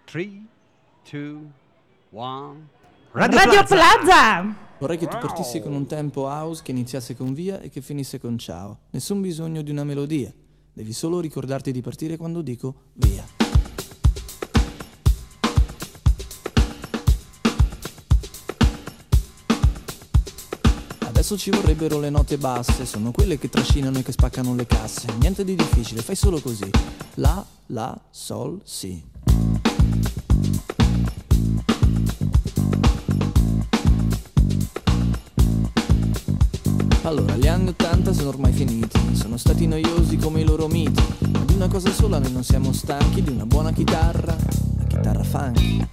3, 2, 1. Radio Plaza! Vorrei che tu partissi con un tempo house che iniziasse con via e che finisse con ciao. Nessun bisogno di una melodia. Devi solo ricordarti di partire quando dico via. Adesso ci vorrebbero le note basse, sono quelle che trascinano e che spaccano le casse. Niente di difficile, fai solo così. La, la, sol, si. Allora, gli anni 80 sono ormai finiti, sono stati noiosi come i loro miti, ma di una cosa sola noi non siamo stanchi, di una buona chitarra, la chitarra funky.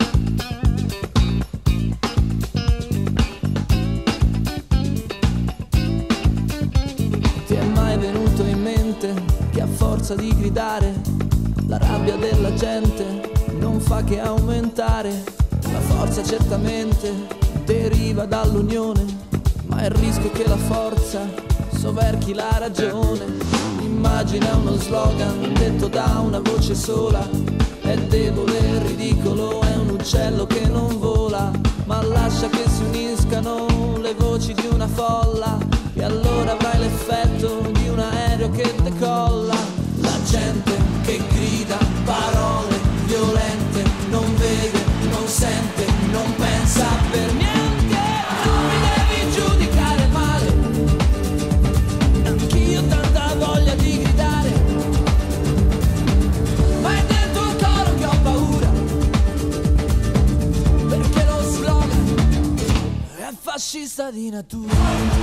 Ti è mai venuto in mente che a forza di gridare la rabbia della gente non fa che aumentare? La forza certamente deriva dall'unione, ma è il rischio che la forza soverchi la ragione. Immagina uno slogan detto da una voce sola, è debole, è ridicolo, è un uccello che non vola, ma lascia che si uniscano le voci di una folla e allora avrai l'effetto di un aereo che decolla. La gente che grida parole violente, non vede, non sente, non pensa per niente. Non mi devi giudicare male, anch'io ho tanta voglia di gridare, ma è dentro il coro che ho paura, perché lo slogan è fascista di natura.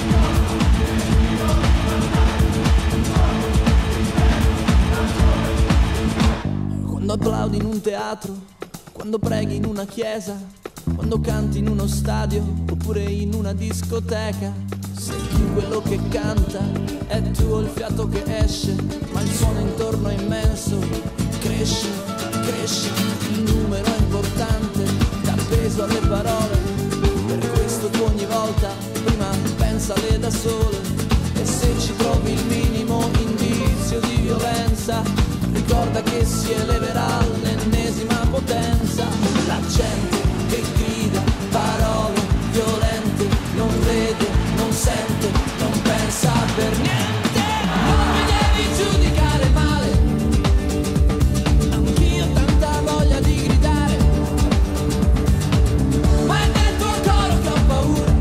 Quando applaudi in un teatro, quando preghi in una chiesa, quando canti in uno stadio oppure in una discoteca, sei tu quello che canta, è tuo il fiato che esce, ma il suono intorno è immenso, cresce, cresce, il numero è importante, dà peso alle parole, per questo tu ogni volta prima pensale da sole, e se ci trovi il minimo indizio di violenza, ricorda che si eleverà all'ennesima potenza. La gente che grida parole violente, non vede, non sente, non pensa per niente. Non mi devi giudicare male, anch'io ho tanta voglia di gridare, ma è dentro il coro che ho paura,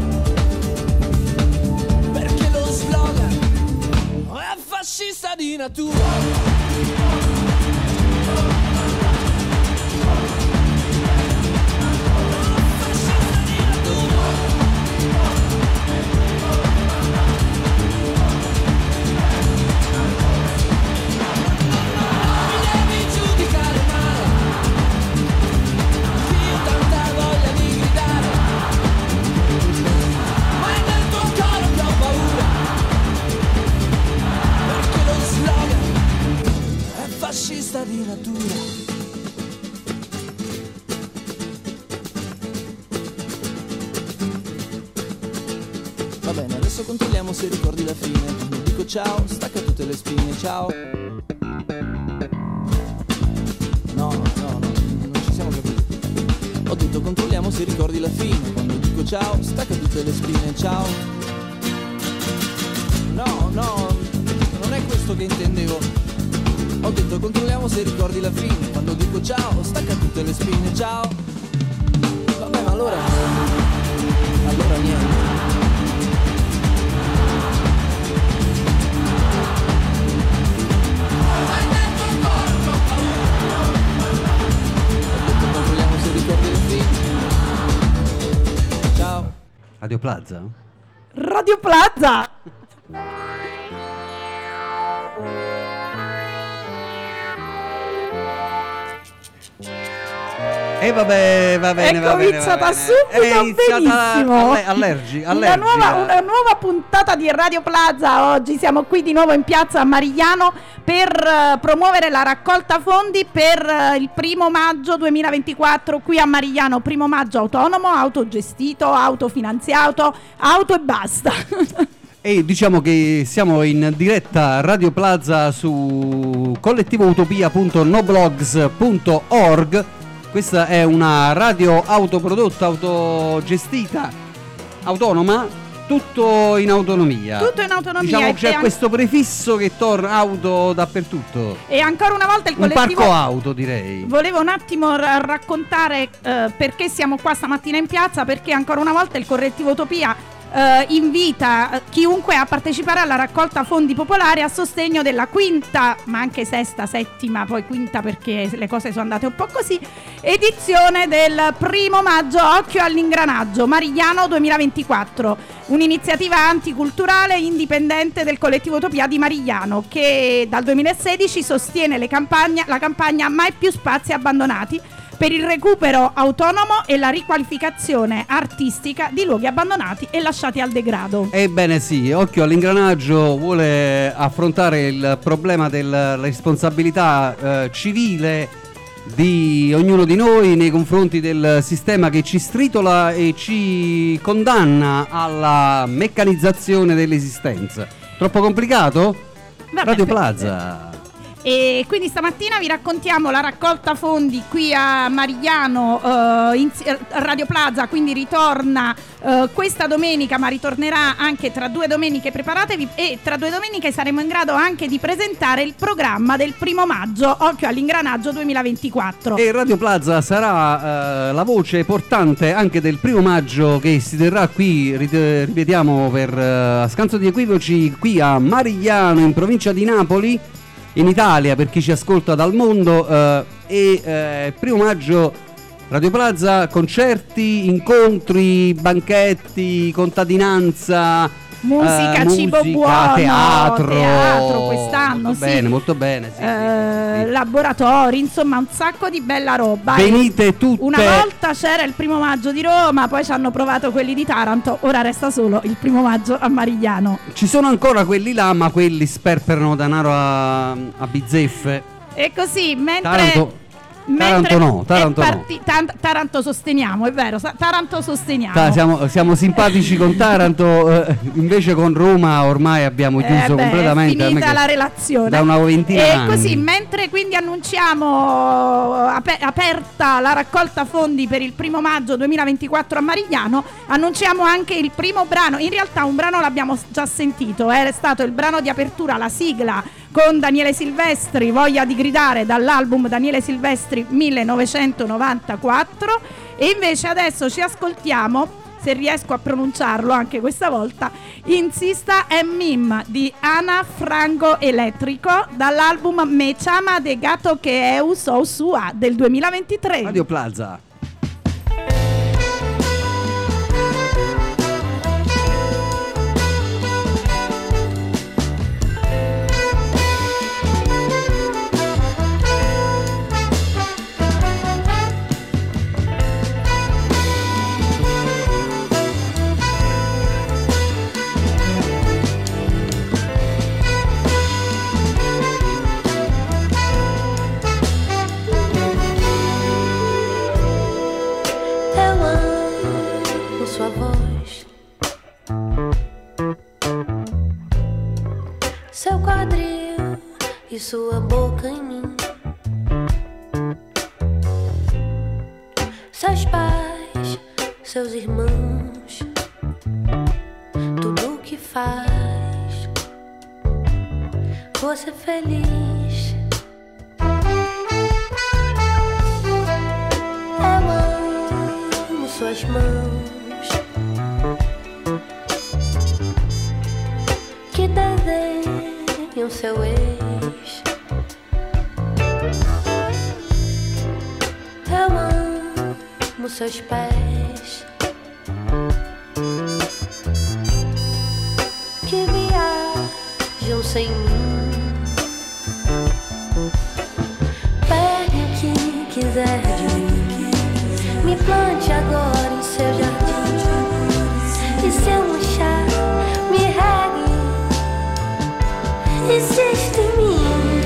perché lo slogan è fascista di natura. Fascista di natura. Va bene, adesso controlliamo se ricordi la fine. Quando dico ciao, stacca tutte le spine, ciao. No, non ci siamo capiti. Ho detto controlliamo se ricordi la fine. Quando dico ciao, stacca tutte le spine, ciao. No, non è questo che intendevo. Ho detto controlliamo se ricordi la fine. Quando dico ciao, stacca tutte le spine, ciao. Vabbè, ma allora niente. Ho detto controlliamo se ricordi la fine. Ciao. Radio Plaza? Radio Plaza! E va bene. È cominciata subito benissimo. Allergica. Una nuova puntata di Radio Plaza. Oggi siamo qui di nuovo in piazza a Marigliano per promuovere la raccolta fondi per il 1 maggio 2024 qui a Marigliano. 1 maggio autonomo, autogestito, autofinanziato, auto e basta. E diciamo che siamo in diretta Radio Plaza su collettivoutopia.noblogs.org Questa è una radio autoprodotta, autogestita, autonoma, tutto in autonomia. Tutto in autonomia. Diciamo c'è questo prefisso che torna auto dappertutto. E ancora una volta il un collettivo... parco auto, direi. Volevo un attimo raccontare perché siamo qua stamattina in piazza, perché ancora una volta il collettivo Utopia invita chiunque a partecipare alla raccolta fondi popolari a sostegno della quinta, ma anche sesta, settima, poi quinta perché le cose sono andate un po' così, edizione del 1° maggio Occhio all'ingranaggio Marigliano 2024, un'iniziativa anticulturale indipendente del collettivo Utopia di Marigliano, che dal 2016 sostiene la campagna Mai più spazi abbandonati, per il recupero autonomo e la riqualificazione artistica di luoghi abbandonati e lasciati al degrado. Ebbene sì, Occhio all'ingranaggio vuole affrontare il problema della responsabilità civile di ognuno di noi nei confronti del sistema che ci stritola e ci condanna alla meccanizzazione dell'esistenza. Troppo complicato? Vabbè, Radio Plaza. E quindi stamattina vi raccontiamo la raccolta fondi qui a Marigliano, Radio Plaza, quindi ritorna questa domenica, ma ritornerà anche tra 2 domeniche. Preparatevi, e tra 2 domeniche saremo in grado anche di presentare il programma del 1° maggio Occhio all'ingranaggio 2024. E Radio Plaza sarà la voce portante anche del 1° maggio che si terrà qui, ripetiamo per scanso di equivoci, qui a Marigliano in provincia di Napoli, in Italia, per chi ci ascolta dal mondo. 1° maggio Radio Plaza, concerti, incontri, banchetti, contadinanza, musica, cibo buono, teatro quest'anno, molto sì. Bene, molto bene, sì. Laboratori, insomma un sacco di bella roba. Venite tutte. Una volta c'era il 1° maggio di Roma, poi ci hanno provato quelli di Taranto, ora resta solo il 1° maggio a Marigliano. Ci sono ancora quelli là, ma quelli sperperano denaro a bizzeffe. E così, Taranto no. Taranto sosteniamo, è vero, Taranto sosteniamo. Siamo simpatici con Taranto, invece con Roma ormai abbiamo chiuso completamente. È finita la relazione. Da una ventina e d'anni. Così, mentre quindi annunciamo aperta la raccolta fondi per il 1° maggio 2024 a Marigliano, annunciamo anche il primo brano. In realtà un brano l'abbiamo già sentito, è stato il brano di apertura, la sigla con Daniele Silvestri, Voglia di gridare, dall'album Daniele Silvestri 1994. E invece adesso ci ascoltiamo, se riesco a pronunciarlo anche questa volta, Insista e Mim di Ana Frango Elettrico, dall'album Me chama de gato que eu sou sua del 2023. Radio Plaza. Seu quadril e sua boca em mim, seus pais, seus irmãos, tudo o que faz você feliz. Eu amo suas mãos que desenham seu ex. Eu amo seus pés que viajam sem mim. Pegue o que quiser de mim, me plante agora em seu jardim. E se eu murchar, me regue, insiste em mim.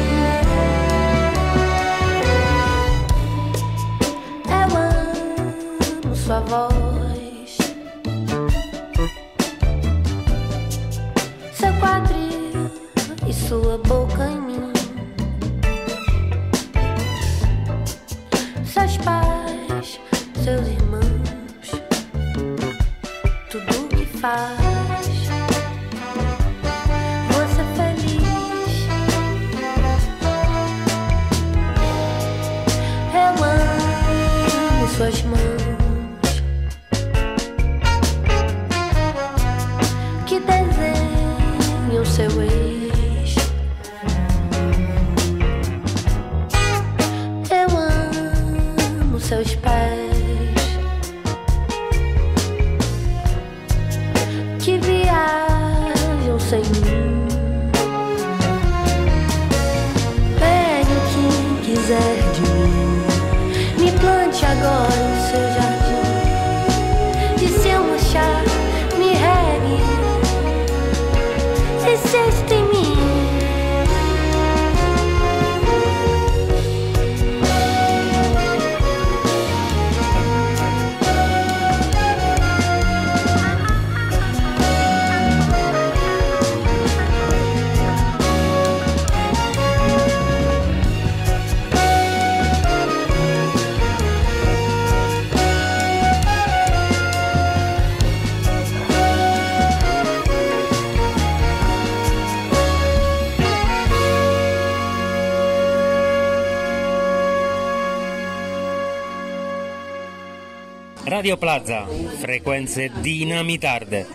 Eu amo sua voz, seu quadril e sua boca em mim, seus pais, seus irmãos, tudo que faz você feliz. Eu amo suas mãos que desenham seu ex. Eu amo seus pés que viajam sem mim. Pegue o que quiser de mim, me plante agora em seu jardim. E se eu murchar, me regue, insista em mim. Radio Plaza, frequenze dinamitarde.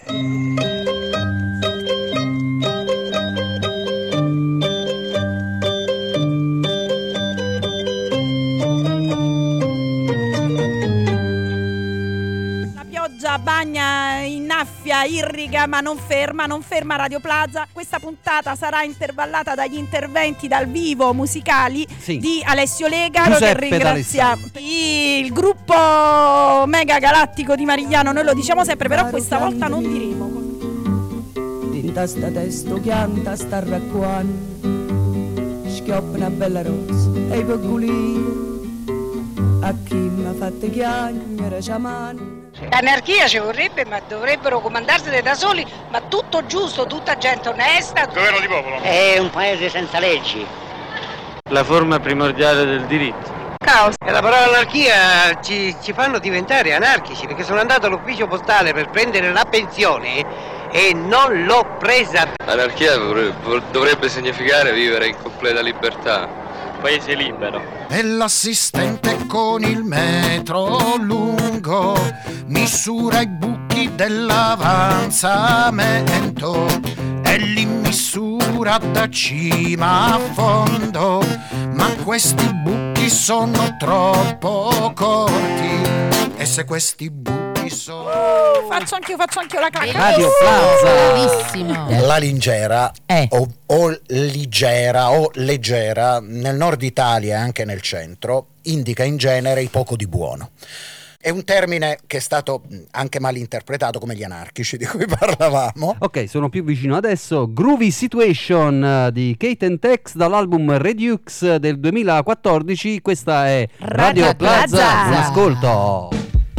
La pioggia bagna, innaffia, irriga, ma non ferma Radio Plaza. Questa puntata sarà intervallata dagli interventi dal vivo musicali di Alessio Legaro, Giuseppe che ringrazia il gruppo Mega Galattico di Marigliano. Noi lo diciamo sempre, però questa volta non diremo. Dinta sta testo chianta sta racquando, schioppa una bella rosa e i pogulini a chi m'ha fatto chiagnere ciamano. L'anarchia ci vorrebbe, ma dovrebbero comandarsene da soli, ma tutto giusto, tutta gente onesta. Governo di popolo. È un paese senza leggi. La forma primordiale del diritto. Caos. E la parola anarchia ci fanno diventare anarchici, perché sono andato all'ufficio postale per prendere la pensione e non l'ho presa. L'anarchia dovrebbe significare vivere in completa libertà. Paese libero. E l'assistente con il metro lungo misura i buchi dell'avanzamento e li misura da cima a fondo, ma questi buchi sono troppo corti e se questi buchi sono... Faccio anch'io la clacca. Radio Plaza. Bellissimo. La lingera o ligera o leggera nel nord Italia e anche nel centro indica in genere il poco di buono. È un termine che è stato anche mal interpretato, come gli anarchici di cui parlavamo. Ok, sono più vicino adesso. Groovy Situation di Kate & Tex dall'album Redux del 2014. Questa è Radio Plaza. Buon ascolto.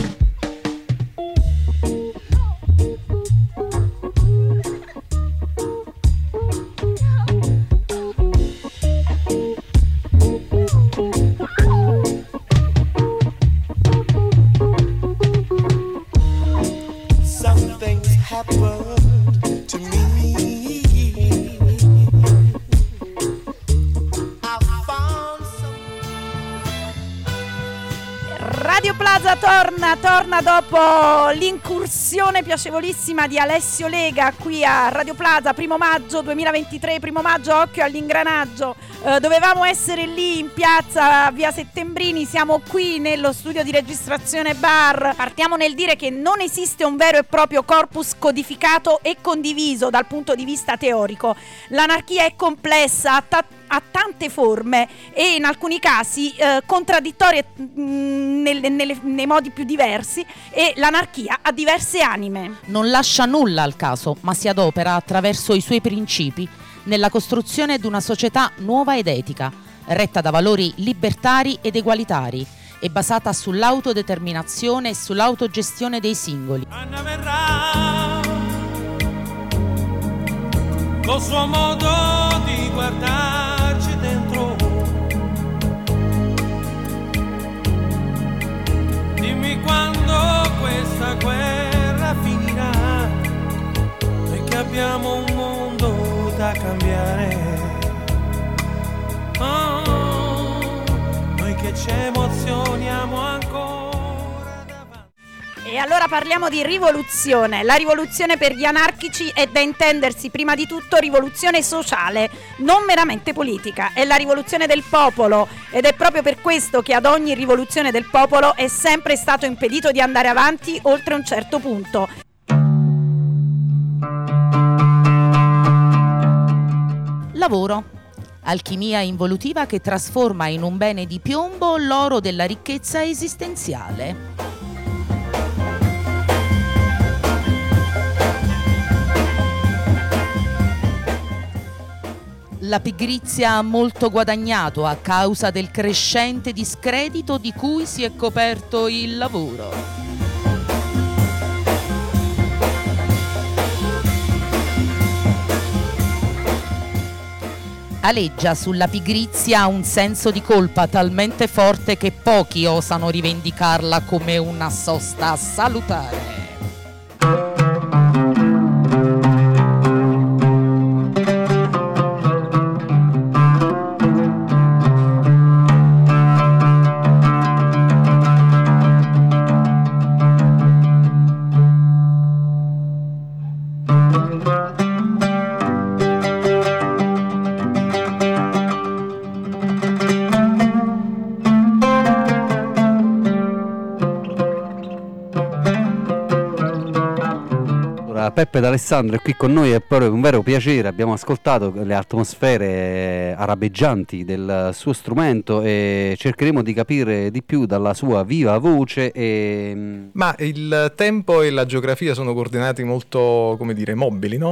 Happened to me. I found some... Radio Plaza torna dopo l'incursione piacevolissima di Alessio Lega qui a Radio Plaza, 1 maggio 2023, 1 maggio, occhio all'ingranaggio. Dovevamo essere lì in piazza a via Settembrini, siamo qui nello studio di registrazione bar. Partiamo nel dire che non esiste un vero e proprio corpus codificato e condiviso dal punto di vista teorico. L'anarchia è complessa, ha tante forme e in alcuni casi contraddittorie nei modi più diversi, e l'anarchia ha diverse anime. Non lascia nulla al caso, ma si adopera attraverso i suoi principi nella costruzione di una società nuova ed etica, retta da valori libertari ed egualitari e basata sull'autodeterminazione e sull'autogestione dei singoli. Anna verrà col suo modo di guardarci dentro. Dimmi quando questa guerra finirà, noi che abbiamo un mondo da cambiare, noi che ci emozioniamo ancora. E allora parliamo di rivoluzione. La rivoluzione per gli anarchici è da intendersi prima di tutto rivoluzione sociale, non meramente politica. È la rivoluzione del popolo ed è proprio per questo che ad ogni rivoluzione del popolo è sempre stato impedito di andare avanti oltre un certo punto. Lavoro. Alchimia involutiva che trasforma in un bene di piombo l'oro della ricchezza esistenziale. La pigrizia ha molto guadagnato a causa del crescente discredito di cui si è coperto il lavoro. Aleggia sulla pigrizia un senso di colpa talmente forte che pochi osano rivendicarla come una sosta salutare. Peppe D'Alessandro è qui con noi, è proprio un vero piacere. Abbiamo ascoltato le atmosfere arabeggianti del suo strumento e cercheremo di capire di più dalla sua viva voce. Ma il tempo e la geografia sono coordinati molto, come dire, mobili, no?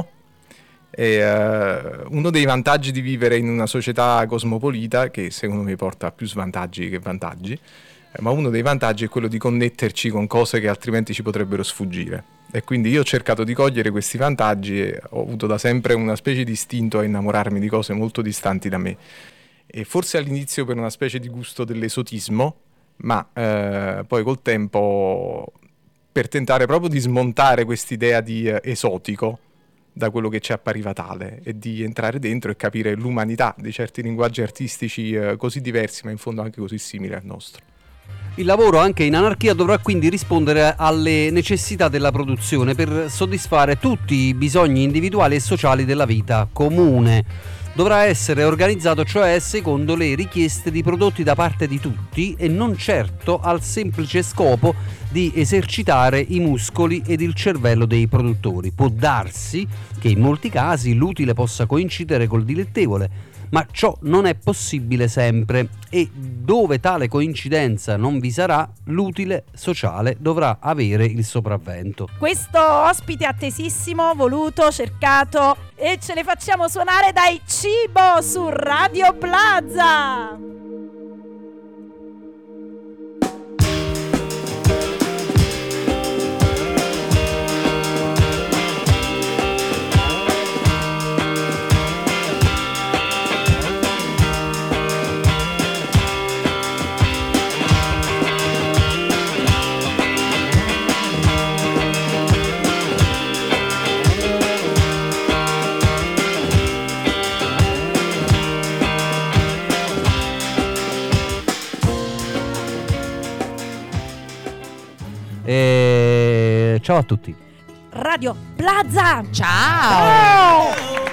E, uno dei vantaggi di vivere in una società cosmopolita, che secondo me porta più svantaggi che vantaggi, ma uno dei vantaggi è quello di connetterci con cose che altrimenti ci potrebbero sfuggire. E quindi io ho cercato di cogliere questi vantaggi e ho avuto da sempre una specie di istinto a innamorarmi di cose molto distanti da me. E forse all'inizio per una specie di gusto dell'esotismo, ma poi col tempo per tentare proprio di smontare quest'idea di esotico da quello che ci appariva tale e di entrare dentro e capire l'umanità di certi linguaggi artistici così diversi ma in fondo anche così simili al nostro. Il lavoro anche in anarchia dovrà quindi rispondere alle necessità della produzione per soddisfare tutti i bisogni individuali e sociali della vita comune. Dovrà essere organizzato cioè secondo le richieste di prodotti da parte di tutti e non certo al semplice scopo di esercitare i muscoli ed il cervello dei produttori. Può darsi che in molti casi l'utile possa coincidere col dilettevole, ma ciò non è possibile sempre e dove tale coincidenza non vi sarà, l'utile sociale dovrà avere il sopravvento. Questo ospite attesissimo, voluto, cercato e ce le facciamo suonare dai Cibo su Radio Plaza. Ciao a tutti. Radio Plaza. Ciao.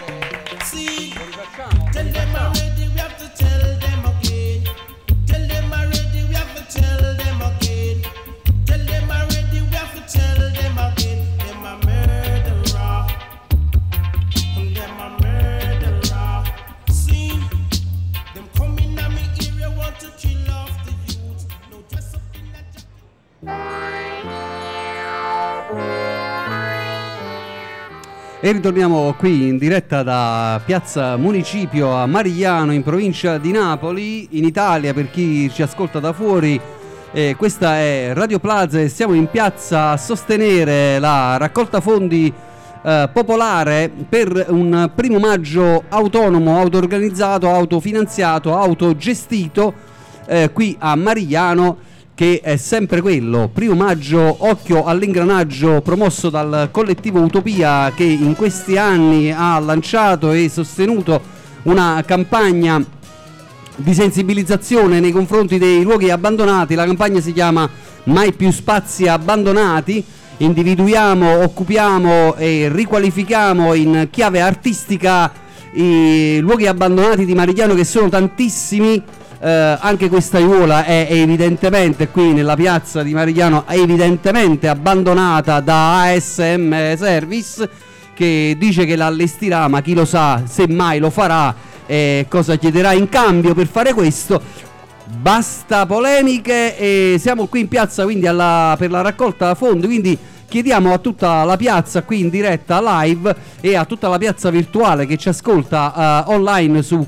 E ritorniamo qui in diretta da Piazza Municipio a Marigliano, in provincia di Napoli, in Italia per chi ci ascolta da fuori. Questa è Radio Plaza e siamo in piazza a sostenere la raccolta fondi popolare per un 1° maggio autonomo, auto-organizzato, autofinanziato, autogestito qui a Marigliano, che è sempre quello, 1 maggio, occhio all'ingranaggio, promosso dal collettivo Utopia, che in questi anni ha lanciato e sostenuto una campagna di sensibilizzazione nei confronti dei luoghi abbandonati. La campagna si chiama Mai più spazi abbandonati. Individuiamo, occupiamo e riqualifichiamo in chiave artistica i luoghi abbandonati di Marigliano, che sono tantissimi. Anche questa aiuola è evidentemente qui nella piazza di Marigliano, è evidentemente abbandonata da ASM Service, che dice che la allestirà, ma chi lo sa se mai lo farà, cosa chiederà in cambio per fare questo. Basta polemiche, e siamo qui in piazza quindi per la raccolta fondi, quindi chiediamo a tutta la piazza qui in diretta live e a tutta la piazza virtuale che ci ascolta online su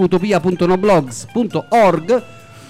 collettivoutopia.noblogs.org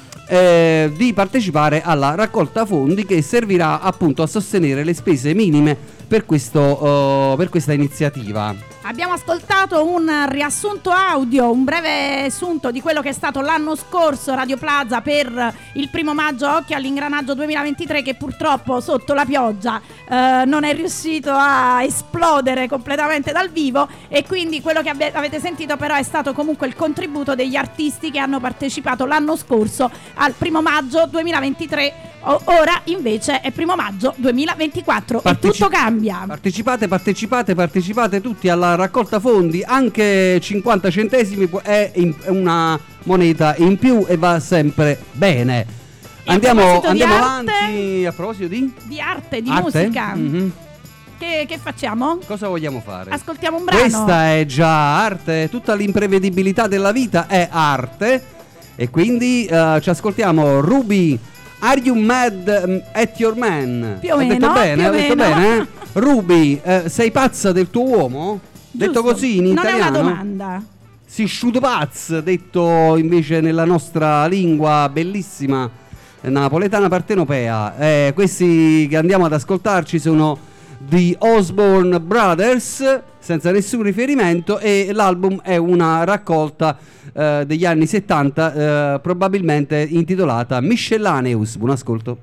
di partecipare alla raccolta fondi, che servirà appunto a sostenere le spese minime per questa iniziativa. Abbiamo ascoltato un riassunto audio, un breve assunto di quello che è stato l'anno scorso Radio Plaza per il 1 maggio Occhio all'ingranaggio 2023, che purtroppo sotto la pioggia non è riuscito a esplodere completamente dal vivo, e quindi quello che avete sentito però è stato comunque il contributo degli artisti che hanno partecipato l'anno scorso al 1 maggio 2023. Ora invece è 1 maggio 2024 e tutto cambia. Partecipate tutti alla raccolta fondi, anche 50 centesimi è una moneta in più e va sempre bene. Andiamo avanti. A proposito di arte? Musica. Mm-hmm. Che facciamo? Cosa vogliamo fare? Ascoltiamo un brano. Questa è già arte, tutta l'imprevedibilità della vita è arte, e quindi ci ascoltiamo Ruby, Are You Mad at Your Man? Più o meno. Ho detto bene? Ruby, sei pazza del tuo uomo? Giusto. Detto così in italiano? Non è una domanda. Si sciuto pazz, detto invece nella nostra lingua bellissima napoletana partenopea. Questi che andiamo ad ascoltarci sono The Osborne Brothers, senza nessun riferimento, e l'album è una raccolta degli anni 70, probabilmente intitolata Miscellaneous. Buon ascolto.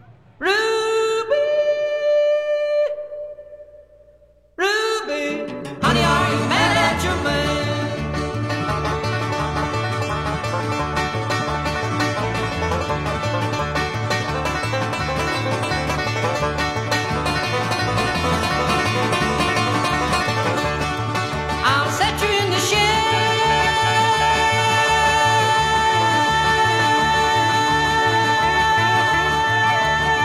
Honey, are you mad at your man? I'll set you in the shade.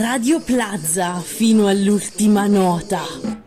Radio Plaza fino all'ultima nota.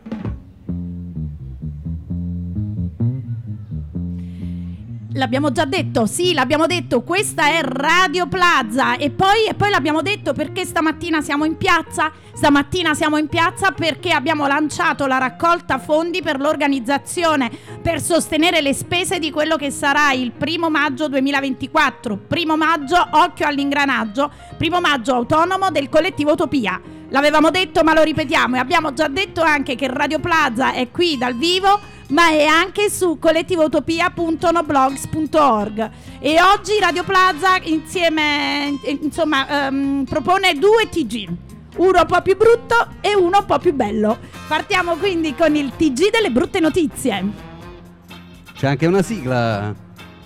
L'abbiamo già detto, sì, l'abbiamo detto, questa è Radio Plaza e poi l'abbiamo detto perché stamattina siamo in piazza. Stamattina siamo in piazza perché abbiamo lanciato la raccolta fondi per l'organizzazione, per sostenere le spese di quello che sarà il 1° maggio 2024. 1° maggio, occhio all'ingranaggio, 1° maggio autonomo del collettivo Utopia. L'avevamo detto ma lo ripetiamo e abbiamo già detto anche che Radio Plaza è qui dal vivo, ma è anche su collettivoutopia.noblogs.org e oggi Radio Plaza insieme propone 2 TG, uno un po' più brutto e uno un po' più bello. Partiamo quindi con il TG delle brutte notizie. C'è anche una sigla.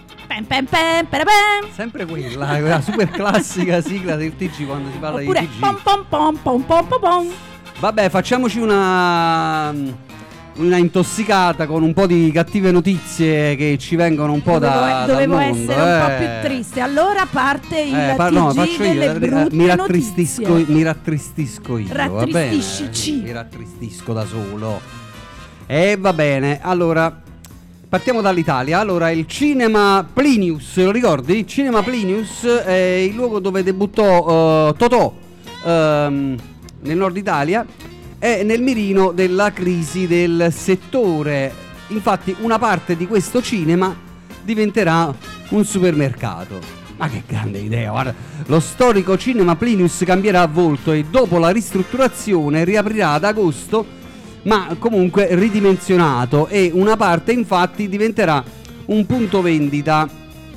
Sempre quella, la super classica sigla del TG quando si parla oppure di TG. Pom pom pom pom pom pom pom. Vabbè, facciamoci una intossicata con un po' di cattive notizie che ci vengono un po' dovevo dal mondo. essere un po' più triste. Allora parte il TG no, faccio delle io, brutte mi notizie. rattristisco io, va bene? Mi rattristisco da solo. E va bene, allora partiamo dall'Italia. Allora, il Cinema Plinius, lo ricordi? Cinema Plinius è il luogo dove debuttò Totò nel nord Italia. È nel mirino della crisi del settore. Infatti una parte di questo cinema diventerà un supermercato. Ma che grande idea, guarda. Lo storico Cinema Plinius cambierà volto e dopo la ristrutturazione riaprirà ad agosto, ma comunque ridimensionato, e una parte infatti diventerà un punto vendita.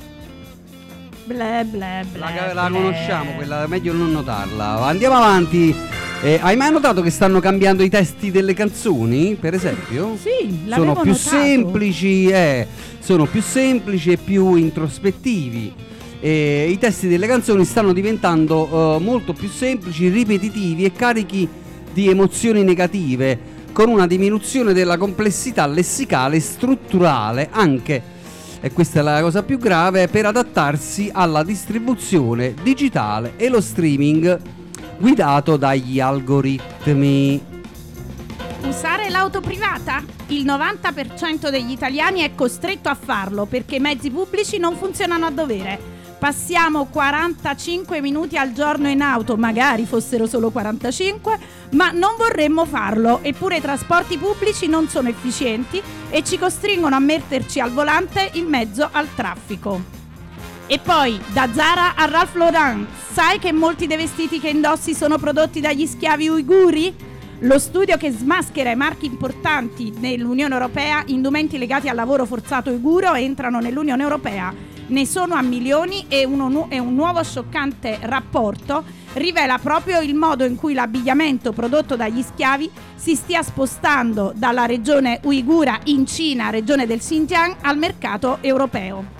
La conosciamo, quella meglio non notarla. Andiamo avanti. Hai mai notato che stanno cambiando i testi delle canzoni, per esempio? Sì, sono più notato. Sono più semplici e più introspettivi. I testi delle canzoni stanno diventando molto più semplici, ripetitivi e carichi di emozioni negative, con una diminuzione della complessità lessicale e strutturale, anche, e questa è la cosa più grave, per adattarsi alla distribuzione digitale e lo streaming guidato dagli algoritmi. Usare l'auto privata? Il 90% degli italiani è costretto a farlo perché i mezzi pubblici non funzionano a dovere. Passiamo 45 minuti al giorno in auto, magari fossero solo 45, ma non vorremmo farlo. Eppure i trasporti pubblici non sono efficienti e ci costringono a metterci al volante in mezzo al traffico. E poi, da Zara a Ralph Lauren, sai che molti dei vestiti che indossi sono prodotti dagli schiavi uiguri? Lo studio che smaschera i marchi importanti nell'Unione Europea, indumenti legati al lavoro forzato uiguro, entrano nell'Unione Europea. Ne sono a milioni e un nuovo scioccante rapporto rivela proprio il modo in cui l'abbigliamento prodotto dagli schiavi si stia spostando dalla regione uigura in Cina, regione del Xinjiang, al mercato europeo.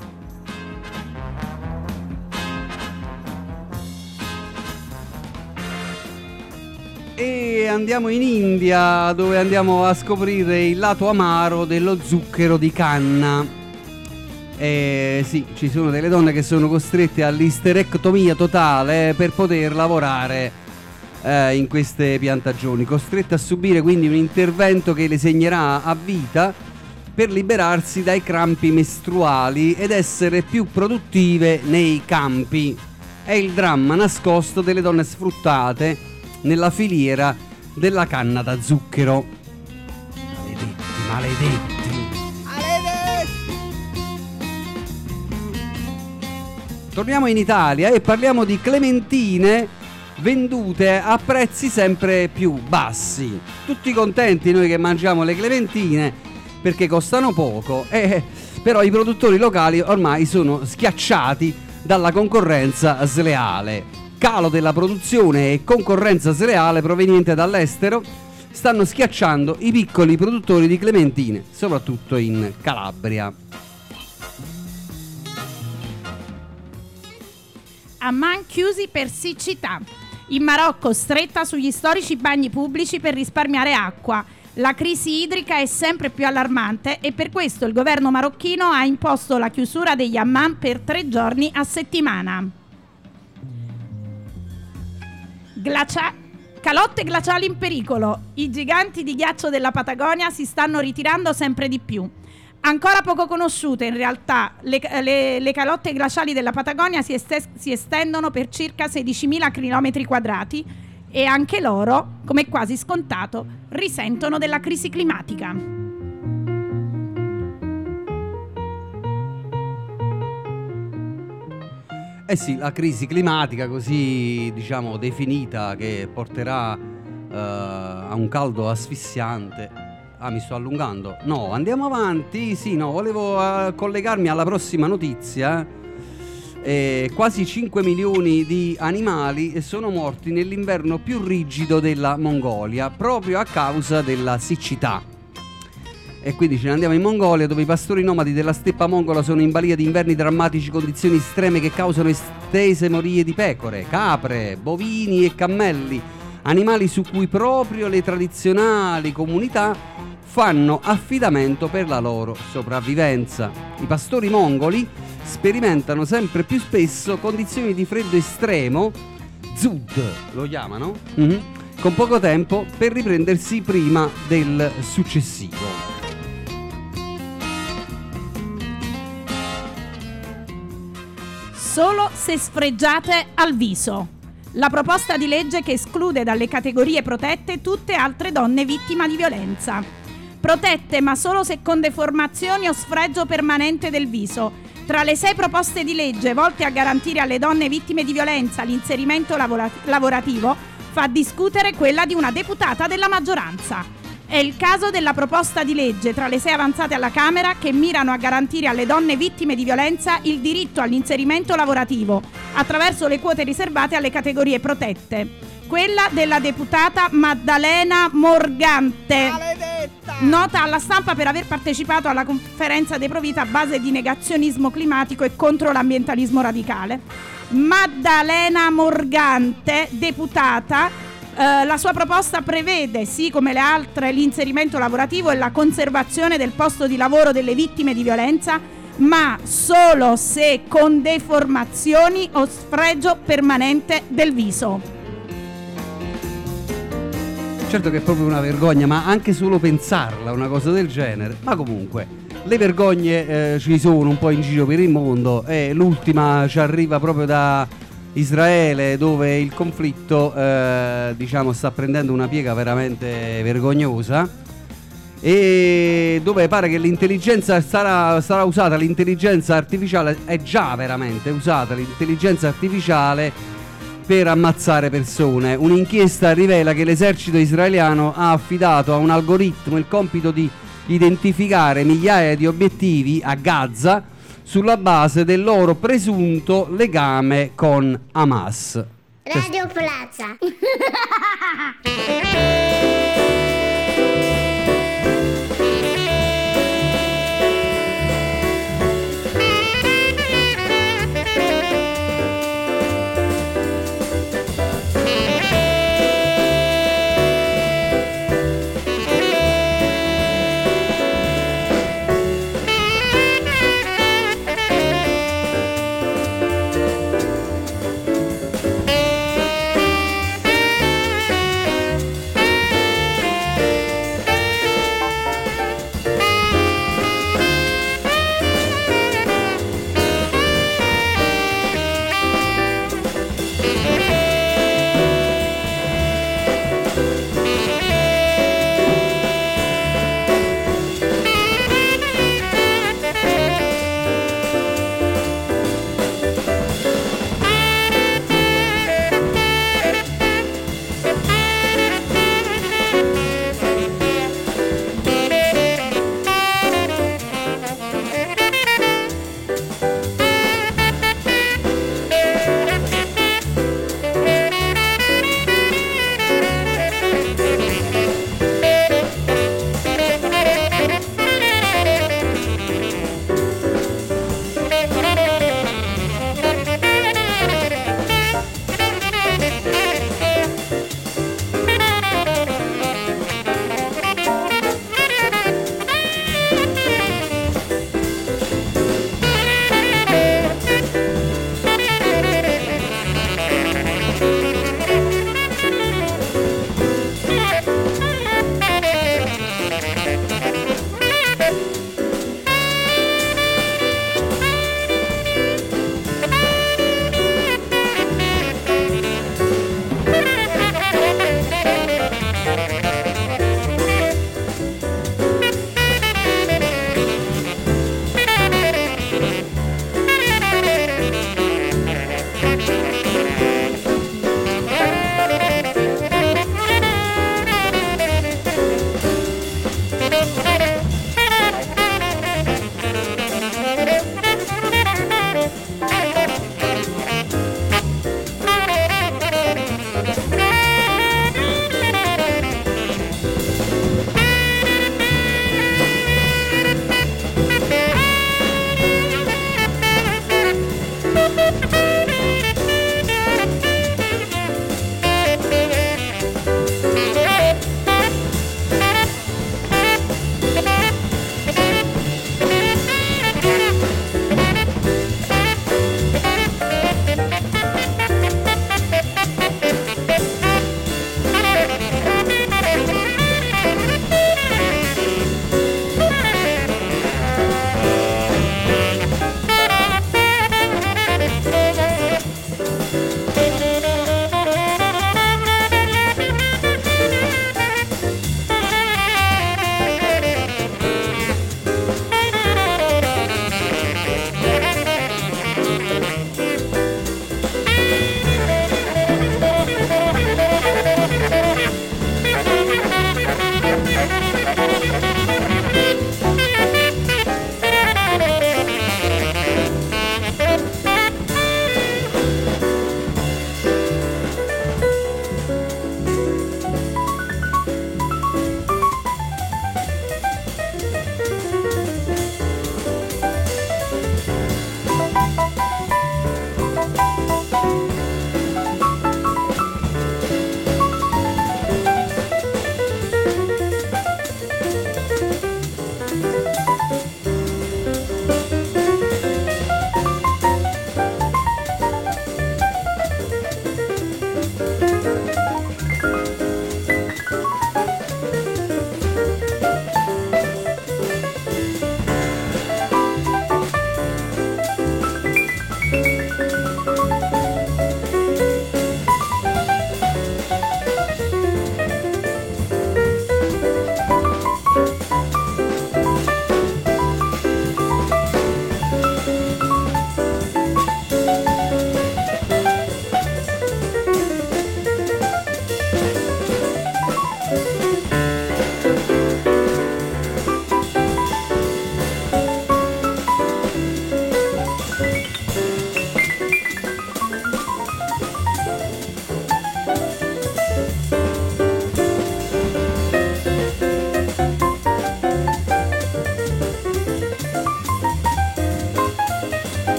E andiamo in India, dove andiamo a scoprire il lato amaro dello zucchero di canna. Sì, ci sono delle donne che sono costrette all'isterectomia totale per poter lavorare in queste piantagioni, costrette a subire quindi un intervento che le segnerà a vita per liberarsi dai crampi mestruali ed essere più produttive nei campi. È il dramma nascosto delle donne sfruttate nella filiera della canna da zucchero. Maledetti. Torniamo in Italia e parliamo di clementine vendute a prezzi sempre più bassi. Tutti contenti noi che mangiamo le clementine perché costano poco, però i produttori locali ormai sono schiacciati dalla concorrenza sleale. Calo della produzione e concorrenza sleale proveniente dall'estero stanno schiacciando i piccoli produttori di clementine, soprattutto in Calabria. Amman chiusi per siccità. In Marocco stretta sugli storici bagni pubblici per risparmiare acqua. La crisi idrica è sempre più allarmante e per questo il governo marocchino ha imposto la chiusura degli hammam per 3 giorni a settimana. Calotte glaciali in pericolo. I giganti di ghiaccio della Patagonia si stanno ritirando sempre di più. Ancora poco conosciute, in realtà, le calotte glaciali della Patagonia si estendono per circa 16.000 km quadrati e anche loro, come quasi scontato, risentono della crisi climatica. Eh sì, la crisi climatica così, diciamo, definita, che porterà a un caldo asfissiante. Ah, mi sto allungando. No, andiamo avanti. Sì, no, volevo collegarmi alla prossima notizia. Quasi 5 milioni di animali sono morti nell'inverno più rigido della Mongolia, proprio a causa della siccità. E quindi ce ne andiamo in Mongolia, dove i pastori nomadi della steppa mongola sono in balia di inverni drammatici, condizioni estreme che causano estese morie di pecore, capre, bovini e cammelli, animali su cui proprio le tradizionali comunità fanno affidamento per la loro sopravvivenza. I pastori mongoli sperimentano sempre più spesso condizioni di freddo estremo, zud lo chiamano, con poco tempo per riprendersi prima del successivo. Solo se sfregiate al viso. La proposta di legge che esclude dalle categorie protette tutte altre donne vittime di violenza. Protette ma solo se con deformazioni o sfregio permanente del viso. Tra le 6 proposte di legge volte a garantire alle donne vittime di violenza l'inserimento lavorativo, fa discutere quella di una deputata della maggioranza. È il caso della proposta di legge tra le 6 avanzate alla Camera che mirano a garantire alle donne vittime di violenza il diritto all'inserimento lavorativo attraverso le quote riservate alle categorie protette. Quella della deputata Maddalena Morgante, nota alla stampa per aver partecipato alla conferenza dei Provita a base di negazionismo climatico e contro l'ambientalismo radicale. Maddalena Morgante, deputata. La sua proposta prevede, sì come le altre, l'inserimento lavorativo e la conservazione del posto di lavoro delle vittime di violenza, ma solo se con deformazioni o sfregio permanente del viso. Certo che è proprio una vergogna, ma anche solo pensarla, una cosa del genere. Ma comunque, le vergogne ci sono un po' in giro per il mondo e l'ultima ci arriva proprio da Israele, dove il conflitto diciamo sta prendendo una piega veramente vergognosa e dove pare che l'intelligenza sarà usata, l'intelligenza artificiale è già veramente usata, l'intelligenza artificiale per ammazzare persone. Un'inchiesta rivela che l'esercito israeliano ha affidato a un algoritmo il compito di identificare migliaia di obiettivi a Gaza sulla base del loro presunto legame con Hamas. Radio Plaza.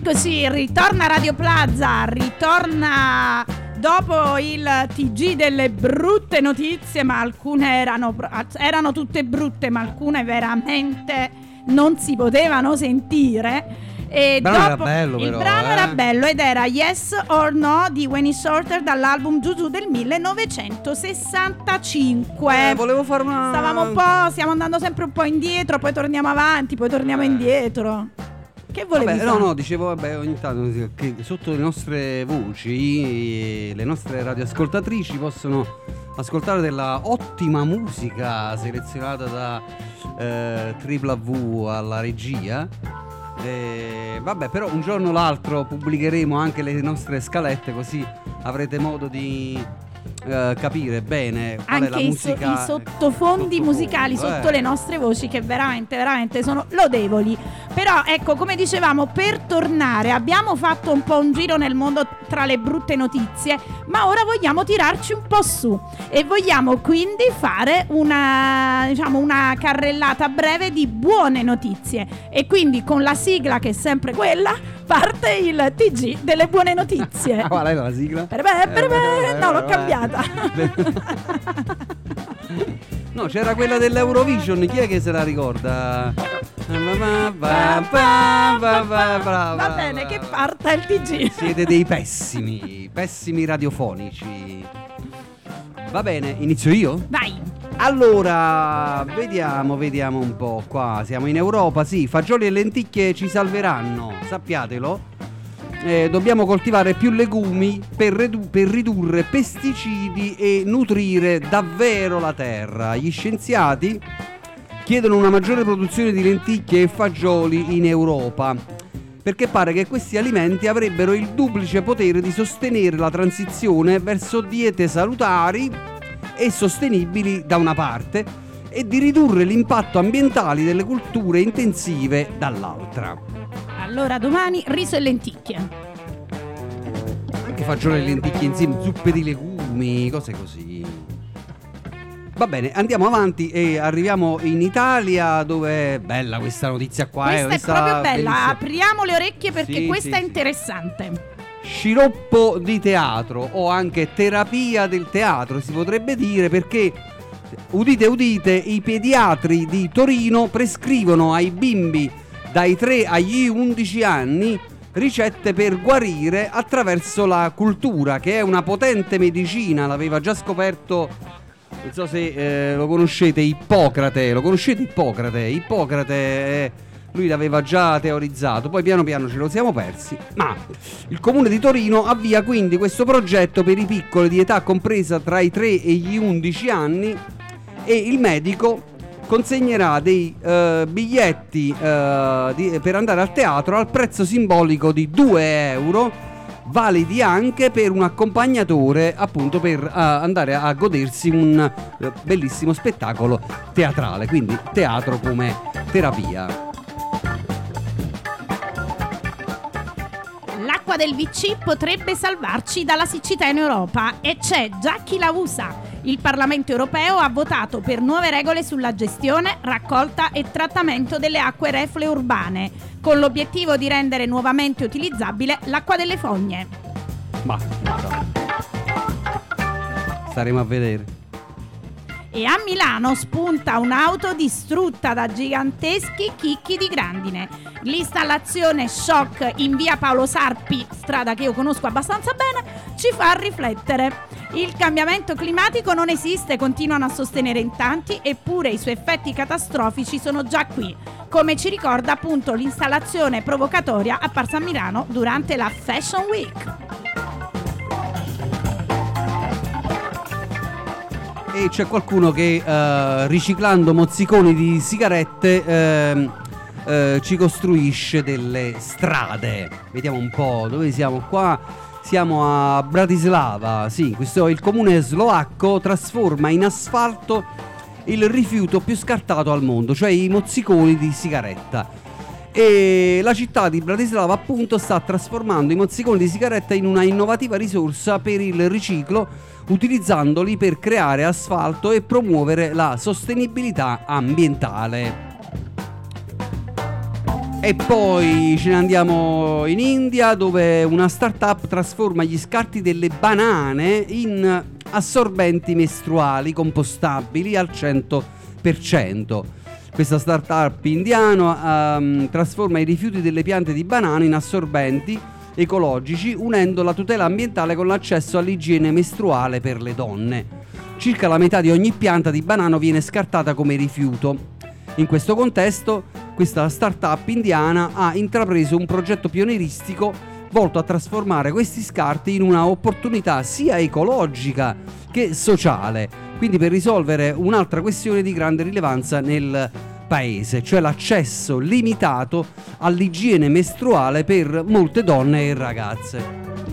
Eccoci, ritorna Radio Plaza, ritorna dopo il TG delle brutte notizie, ma alcune erano tutte brutte, ma alcune veramente non si potevano sentire. E il brano dopo, era bello, il però, brano era bello ed era Yes or No di Wayne Shorter dall'album Juju del 1965. Volevo fare una... Stiamo andando sempre un po' indietro, poi torniamo avanti, poi torniamo indietro. Che volevi fare? No, dicevo, ogni tanto che sotto le nostre voci le nostre radioascoltatrici possono ascoltare della ottima musica selezionata da Tripla V alla regia. Però un giorno o l'altro pubblicheremo anche le nostre scalette, così avrete modo di capire bene qual anche è la musica, i sottofondi musicali sotto le nostre voci, che veramente sono lodevoli. Però ecco, come dicevamo, per tornare abbiamo fatto un po' un giro nel mondo tra le brutte notizie, ma ora vogliamo tirarci un po' su e vogliamo quindi fare una carrellata breve di buone notizie, e quindi con la sigla, che è sempre quella, parte il TG delle buone notizie. Qual è la sigla? No, l'ho cambiata. No, c'era quella dell'Eurovision, chi è che se la ricorda? Va bene, che parta il TG. Siete dei pessimi radiofonici. Va bene, inizio io? Vai. Allora, vediamo un po' qua. Siamo in Europa, sì, fagioli e lenticchie ci salveranno, sappiatelo. Dobbiamo coltivare più legumi per ridurre pesticidi e nutrire davvero la terra. Gli scienziati chiedono una maggiore produzione di lenticchie e fagioli in Europa, perché pare che questi alimenti avrebbero il duplice potere di sostenere la transizione verso diete salutari e sostenibili da una parte, e di ridurre l'impatto ambientale delle culture intensive dall'altra. Allora domani riso e lenticchie. Anche fagioli e lenticchie insieme, zuppe di legumi, cose così. Va bene, andiamo avanti e arriviamo in Italia, dove è bella questa notizia qua. Questa è proprio bella, bellissima. Apriamo le orecchie perché Sì, questa sì, è interessante. Sciroppo di teatro, o anche terapia del teatro si potrebbe dire, perché udite udite, i pediatri di Torino prescrivono ai bimbi dai 3 agli 11 anni ricette per guarire attraverso la cultura, che è una potente medicina. L'aveva già scoperto, non so se lo conoscete, Ippocrate. Lo conoscete Ippocrate? Ippocrate lui l'aveva già teorizzato, poi piano piano ce lo siamo persi. Ma il comune di Torino avvia quindi questo progetto per i piccoli di età compresa tra i 3 e gli 11 anni, e il medico consegnerà dei biglietti per andare al teatro al prezzo simbolico di 2 euro, validi anche per un accompagnatore, appunto per andare a godersi un bellissimo spettacolo teatrale, quindi teatro come terapia. L'acqua del VC potrebbe salvarci dalla siccità in Europa, e c'è già chi la usa. Il Parlamento europeo ha votato per nuove regole sulla gestione, raccolta e trattamento delle acque reflue urbane, con l'obiettivo di rendere nuovamente utilizzabile l'acqua delle fogne. Ma staremo a vedere. E a Milano spunta un'auto distrutta da giganteschi chicchi di grandine. L'installazione shock in via Paolo Sarpi, strada che io conosco abbastanza bene, ci fa riflettere. Il cambiamento climatico non esiste, continuano a sostenere in tanti, eppure i suoi effetti catastrofici sono già qui, come ci ricorda appunto l'installazione provocatoria apparsa a Milano durante la Fashion Week. E c'è qualcuno che riciclando mozziconi di sigarette ci costruisce delle strade. Vediamo un po' dove siamo qua. Siamo a Bratislava, sì, questo è il comune slovacco, trasforma in asfalto il rifiuto più scartato al mondo, cioè i mozziconi di sigaretta. E la città di Bratislava appunto sta trasformando i mozziconi di sigaretta in una innovativa risorsa per il riciclo, utilizzandoli per creare asfalto e promuovere la sostenibilità ambientale. E poi ce ne andiamo in India, dove una startup trasforma gli scarti delle banane in assorbenti mestruali compostabili al 100%. Questa startup indiana trasforma i rifiuti delle piante di banano in assorbenti ecologici, unendo la tutela ambientale con l'accesso all'igiene mestruale per le donne. Circa la metà di ogni pianta di banano viene scartata come rifiuto. In questo contesto, questa startup indiana ha intrapreso un progetto pionieristico volto a trasformare questi scarti in una opportunità sia ecologica che sociale, quindi per risolvere un'altra questione di grande rilevanza nel paese, cioè l'accesso limitato all'igiene mestruale per molte donne e ragazze.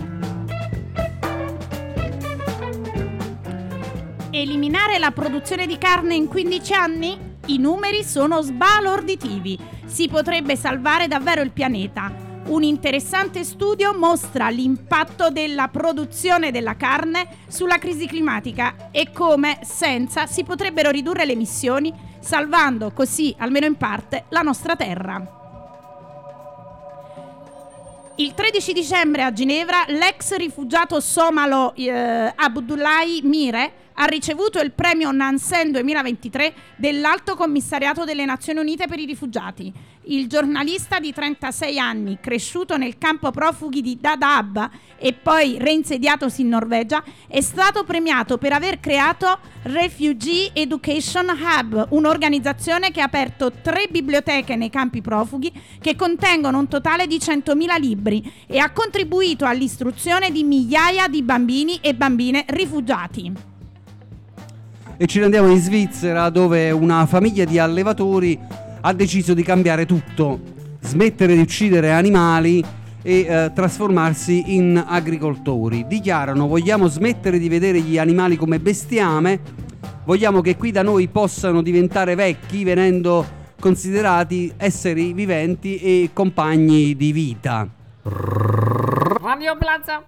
Eliminare la produzione di carne in 15 anni? I numeri sono sbalorditivi. Si potrebbe salvare davvero il pianeta. Un interessante studio mostra l'impatto della produzione della carne sulla crisi climatica e come senza si potrebbero ridurre le emissioni, salvando così, almeno in parte, la nostra terra. Il 13 dicembre a Ginevra l'ex rifugiato somalo Abdullahi Mire ha ricevuto il premio Nansen 2023 dell'Alto Commissariato delle Nazioni Unite per i Rifugiati. Il giornalista di 36 anni, cresciuto nel campo profughi di Dadaab e poi reinsediatosi in Norvegia, è stato premiato per aver creato Refugee Education Hub, un'organizzazione che ha aperto 3 biblioteche nei campi profughi che contengono un totale di 100.000 libri e ha contribuito all'istruzione di migliaia di bambini e bambine rifugiati. E ci andiamo in Svizzera, dove una famiglia di allevatori ha deciso di cambiare tutto, smettere di uccidere animali e trasformarsi in agricoltori. Dichiarano: vogliamo smettere di vedere gli animali come bestiame, vogliamo che qui da noi possano diventare vecchi venendo considerati esseri viventi e compagni di vita. Radio Plaza.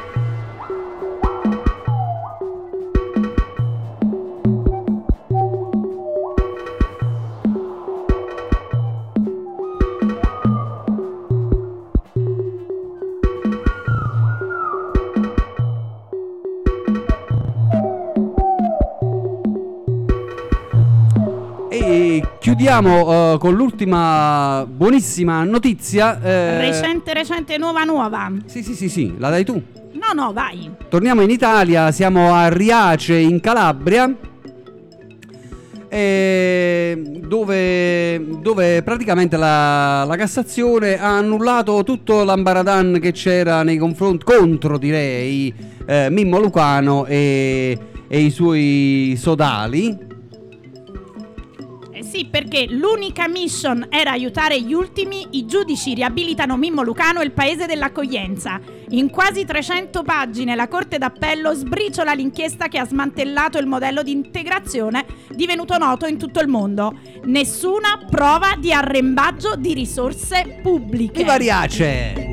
E chiudiamo con l'ultima buonissima notizia. Recente, nuova. Sì, la dai tu? No, vai. Torniamo in Italia, siamo a Riace in Calabria, dove praticamente la Cassazione ha annullato tutto l'ambaradan che c'era nei confronti contro, direi, Mimmo Lucano e i suoi sodali. Sì, perché l'unica mission era aiutare gli ultimi, i giudici riabilitano Mimmo Lucano e il paese dell'accoglienza. In quasi 300 pagine la Corte d'Appello sbriciola l'inchiesta che ha smantellato il modello di integrazione divenuto noto in tutto il mondo. Nessuna prova di arrembaggio di risorse pubbliche. Viva Riace!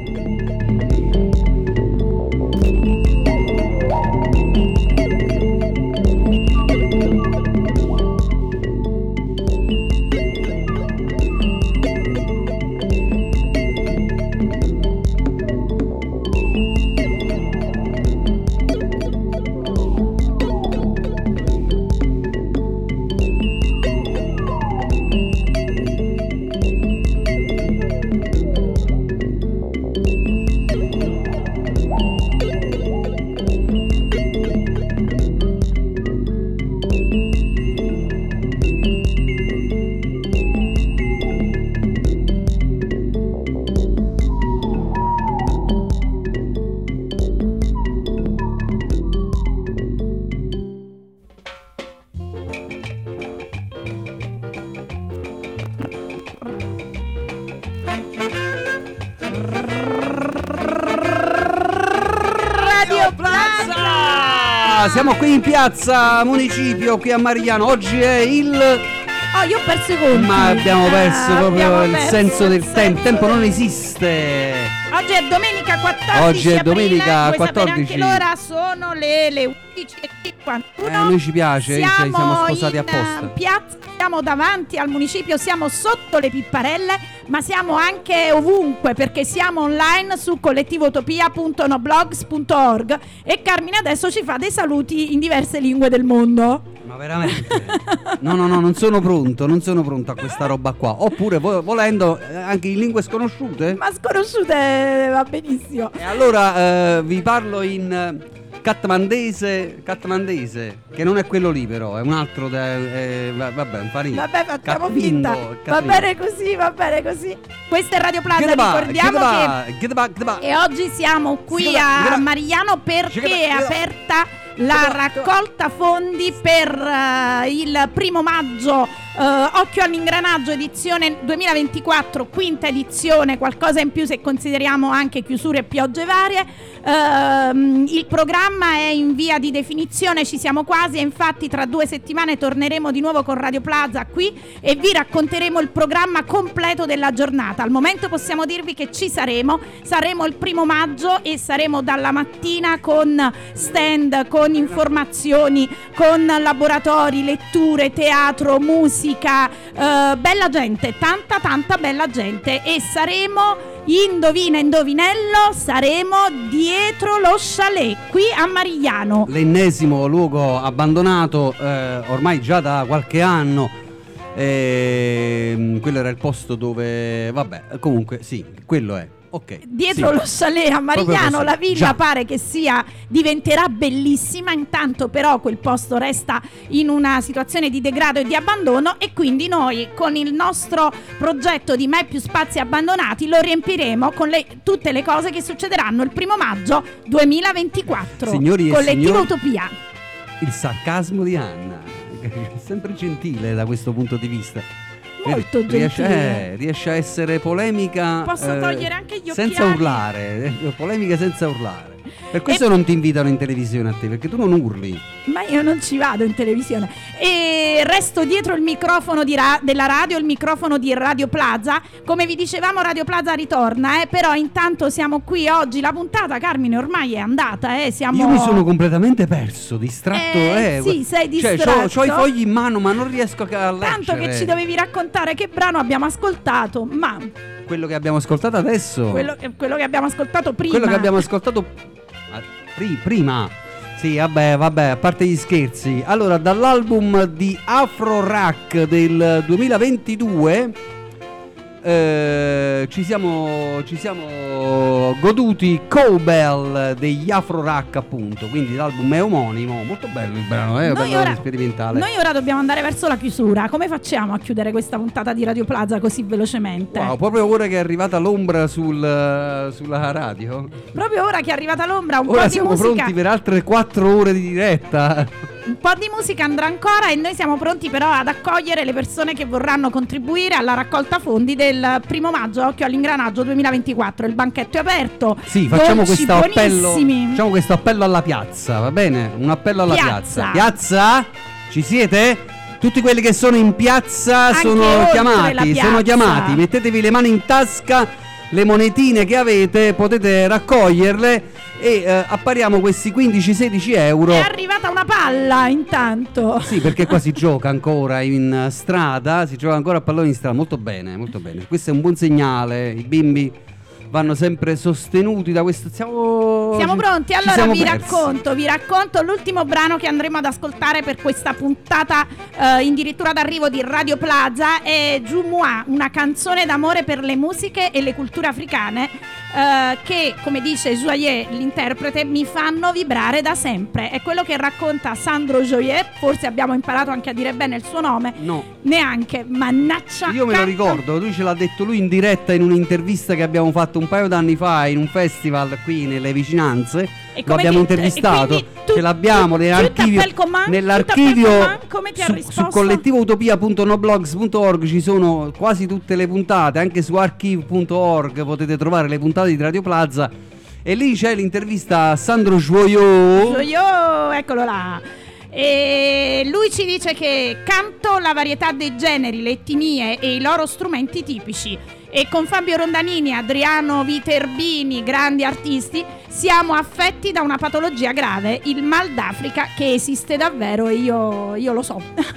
Siamo qui in piazza Municipio, qui a Marigliano. Oggi è il... io ho perso i conti. Ma abbiamo perso proprio il senso del tempo. Il tempo non esiste. Oggi è domenica 14 Oggi è aprile. domenica Vuoi 14. sapere anche l'ora? Sono le 11:15. 51. Noi ci piace, siamo sposati apposta. Piazza, siamo davanti al municipio, siamo sotto le Pipparelle, ma siamo anche ovunque perché siamo online su collettivotopia.noblogs.org e Carmine adesso ci fa dei saluti in diverse lingue del mondo. Ma veramente? No, non sono pronto a questa roba qua. Oppure volendo anche in lingue sconosciute? Ma sconosciute va benissimo. E allora vi parlo in Katmandese, che non è quello lì però, è un altro, vabbè, un farino. Vabbè, facciamo finta. Va bene così. Questa è Radio Plaza, ricordiamo che e oggi siamo qui a Marigliano perché è aperta la raccolta fondi per il 1° maggio, Occhio all'ingranaggio edizione 2024, quinta edizione, qualcosa in più se consideriamo anche chiusure e piogge varie. Il programma è in via di definizione, ci siamo quasi, e infatti tra 2 settimane torneremo di nuovo con Radio Plaza qui e vi racconteremo il programma completo della giornata. Al momento possiamo dirvi che ci saremo il 1° maggio e saremo dalla mattina con stand, con informazioni, con laboratori, letture, teatro, musica, bella gente, tanta bella gente, e saremo, indovinello, saremo dietro lo chalet qui a Marigliano, l'ennesimo luogo abbandonato ormai già da qualche anno. Quello era il posto dove, vabbè, comunque sì, quello è. Okay, dietro lo chalet a Marigliano, la villa pare che diventerà bellissima, intanto però quel posto resta in una situazione di degrado e di abbandono, e quindi noi con il nostro progetto di Mai più spazi abbandonati lo riempiremo con tutte le cose che succederanno il 1° maggio 2024. Signori Collettivo Utopia. Il sarcasmo di Anna è sempre gentile da questo punto di vista. Molto gentile. Riesce a essere polemica. Posso togliere anche gli occhiali senza urlare. Polemica senza urlare. Per questo non ti invitano in televisione a te, perché tu non urli. Ma io non ci vado in televisione. E resto dietro il microfono della radio, il microfono di Radio Plaza. Come vi dicevamo, Radio Plaza ritorna, però intanto siamo qui oggi. La puntata, Carmine, ormai è andata, siamo... Io mi sono completamente perso, distratto. Sì, sei distratto. C'ho i fogli in mano, ma non riesco a leggere. Tanto che ci dovevi raccontare che brano abbiamo ascoltato, ma... Quello che abbiamo ascoltato adesso? Quello che abbiamo ascoltato prima. Quello che abbiamo ascoltato prima. Sì, vabbè, a parte gli scherzi. Allora, dall'album di Afro Rack del 2022 ci siamo goduti Cowbell degli Afro Rack, appunto. Quindi l'album è omonimo, molto bello il brano, bello sperimentale. Noi ora dobbiamo andare verso la chiusura. Come facciamo a chiudere questa puntata di Radio Plaza così velocemente? Wow, proprio ora che è arrivata l'ombra sulla radio. Proprio ora che è arrivata l'ombra, ora po' di siamo musica. Pronti per altre 4 ore di diretta. Un po' di musica andrà ancora e noi siamo pronti però ad accogliere le persone che vorranno contribuire alla raccolta fondi del 1° maggio, Occhio all'ingranaggio 2024. Il banchetto è aperto. Sì, facciamo questo appello alla piazza, va bene? Un appello alla piazza. Piazza? Ci siete? Tutti quelli che sono in piazza sono chiamati. Mettetevi le mani in tasca, le monetine che avete potete raccoglierle e appariamo questi 15-16 euro. È arrivata una palla intanto. Sì, perché qua si gioca ancora in strada, si gioca ancora a pallone in strada, molto bene. Questo è un buon segnale, i bimbi vanno sempre sostenuti da questo. Siamo pronti, allora vi racconto l'ultimo brano che andremo ad ascoltare per questa puntata addirittura d'arrivo di Radio Plaza. È Jumua, una canzone d'amore per le musiche e le culture africane che, come dice Joyeux, l'interprete, mi fanno vibrare da sempre. È quello che racconta Sandro Joyeux. Forse abbiamo imparato anche a dire bene il suo nome. No, neanche, mannaccia. Io me lo ricordo, lui ce l'ha detto lui in diretta in un'intervista che abbiamo fatto un paio d'anni fa in un festival qui nelle vicinanze. Lo abbiamo intervistato, ce l'abbiamo nell'archivio come ti ha risposto? Su collettivoutopia.noblogs.org ci sono quasi tutte le puntate, anche su archive.org potete trovare le puntate di Radio Plaza e lì c'è l'intervista a Sandro Joyeux, eccolo là. E lui ci dice che canto la varietà dei generi, le etnie e i loro strumenti tipici. E con Fabio Rondanini, Adriano Viterbini, grandi artisti, siamo affetti da una patologia grave, il mal d'Africa, che esiste davvero e io lo so.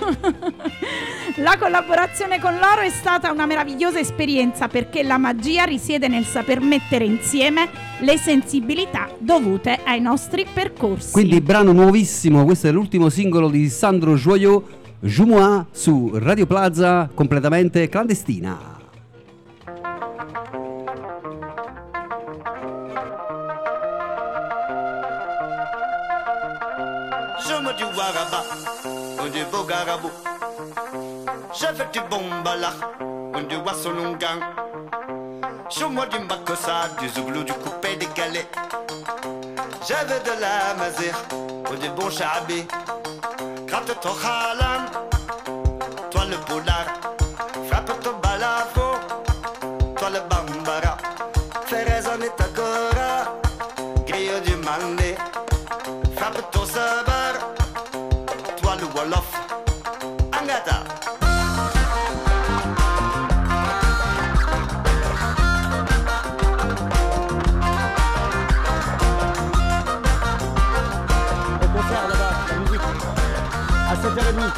La collaborazione con loro è stata una meravigliosa esperienza, perché la magia risiede nel saper mettere insieme le sensibilità dovute ai nostri percorsi. Quindi brano nuovissimo, questo è l'ultimo singolo di Sandro Joyeux, Jumois, su Radio Plaza, completamente clandestina. Je me dis Waraba, on dit Bogarabou. Je fais du bon bala, on dit Wassolongang. Je me dis Makossa, du Zouglou, du coupé décalé. J'avais de la mazère, on dit bon Chabi. Gratte ton halam, toi le polar. Frappe ton balafo, toi le bambara. Fais résonner ta cora, grille du mandé. Frappe ton sabar, toi le Wolof. Angata. Au concert là-bas, la musique, à 7h30.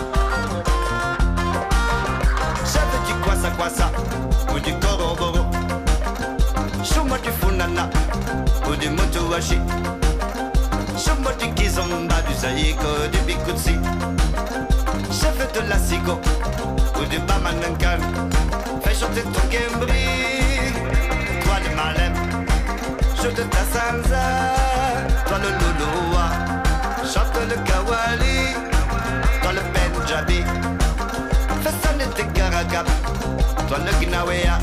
J'avais du kwasa ou du koroboro. Chuma du funana ou du motowashi. Chuma du kizomba, du zaïko, du bikutsi. J'avais de la sigo ou du bamanankan. Fais chanter ton gembri, toi le malem. Je te ta salsa, toi le loloa. Chante le kawali, toi le benjabi. Fais sonner tes karagap, toi le gnawea.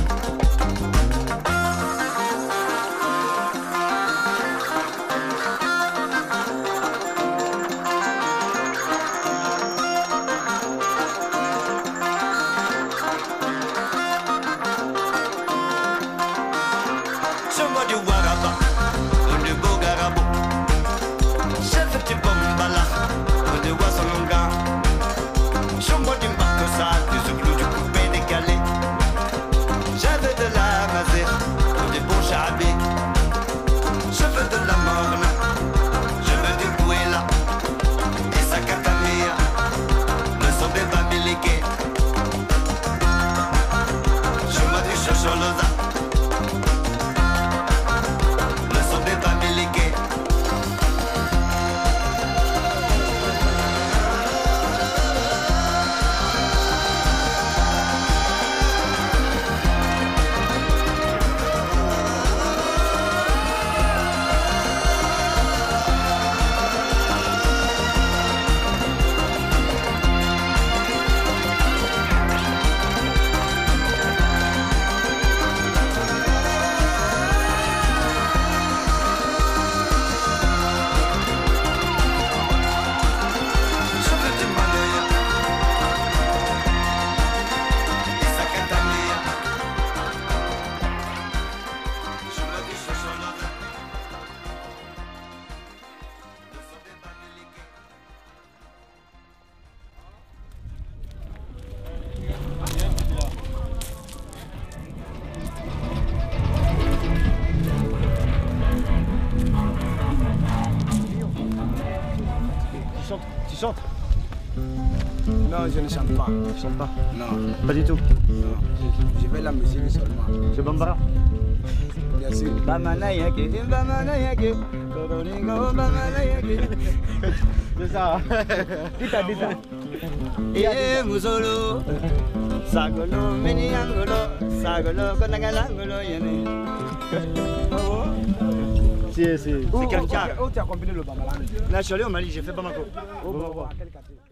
Chuma du Waraba, ou du Bogarabo. Chef du Bombala, ou du Wassolonga. Chuma du Makossa, du Zouglou, du coupé décalé. J'avais de la mazère, ou du bon Chabi. Je veux de la morna, je veux du Gouela. Et sa catamia, le son des Bamileke. Chuma du Chocholosa. Tu chantes? Non, je ne chante pas. Tu chantes pas? Non. Pas du tout? Non. Je fais la musique seulement. C'est Bambara? Bien sûr. C'est ça. Dis ça. Eh, Musolo. Sagolo, Meniangolo. Sagolo, Konagalangolo, Yene. Si. C'est quelqu'un. Où tu as combiné le Bambara? Là, je suis allé au Mali, j'ai fait Bamako. Quel quartier?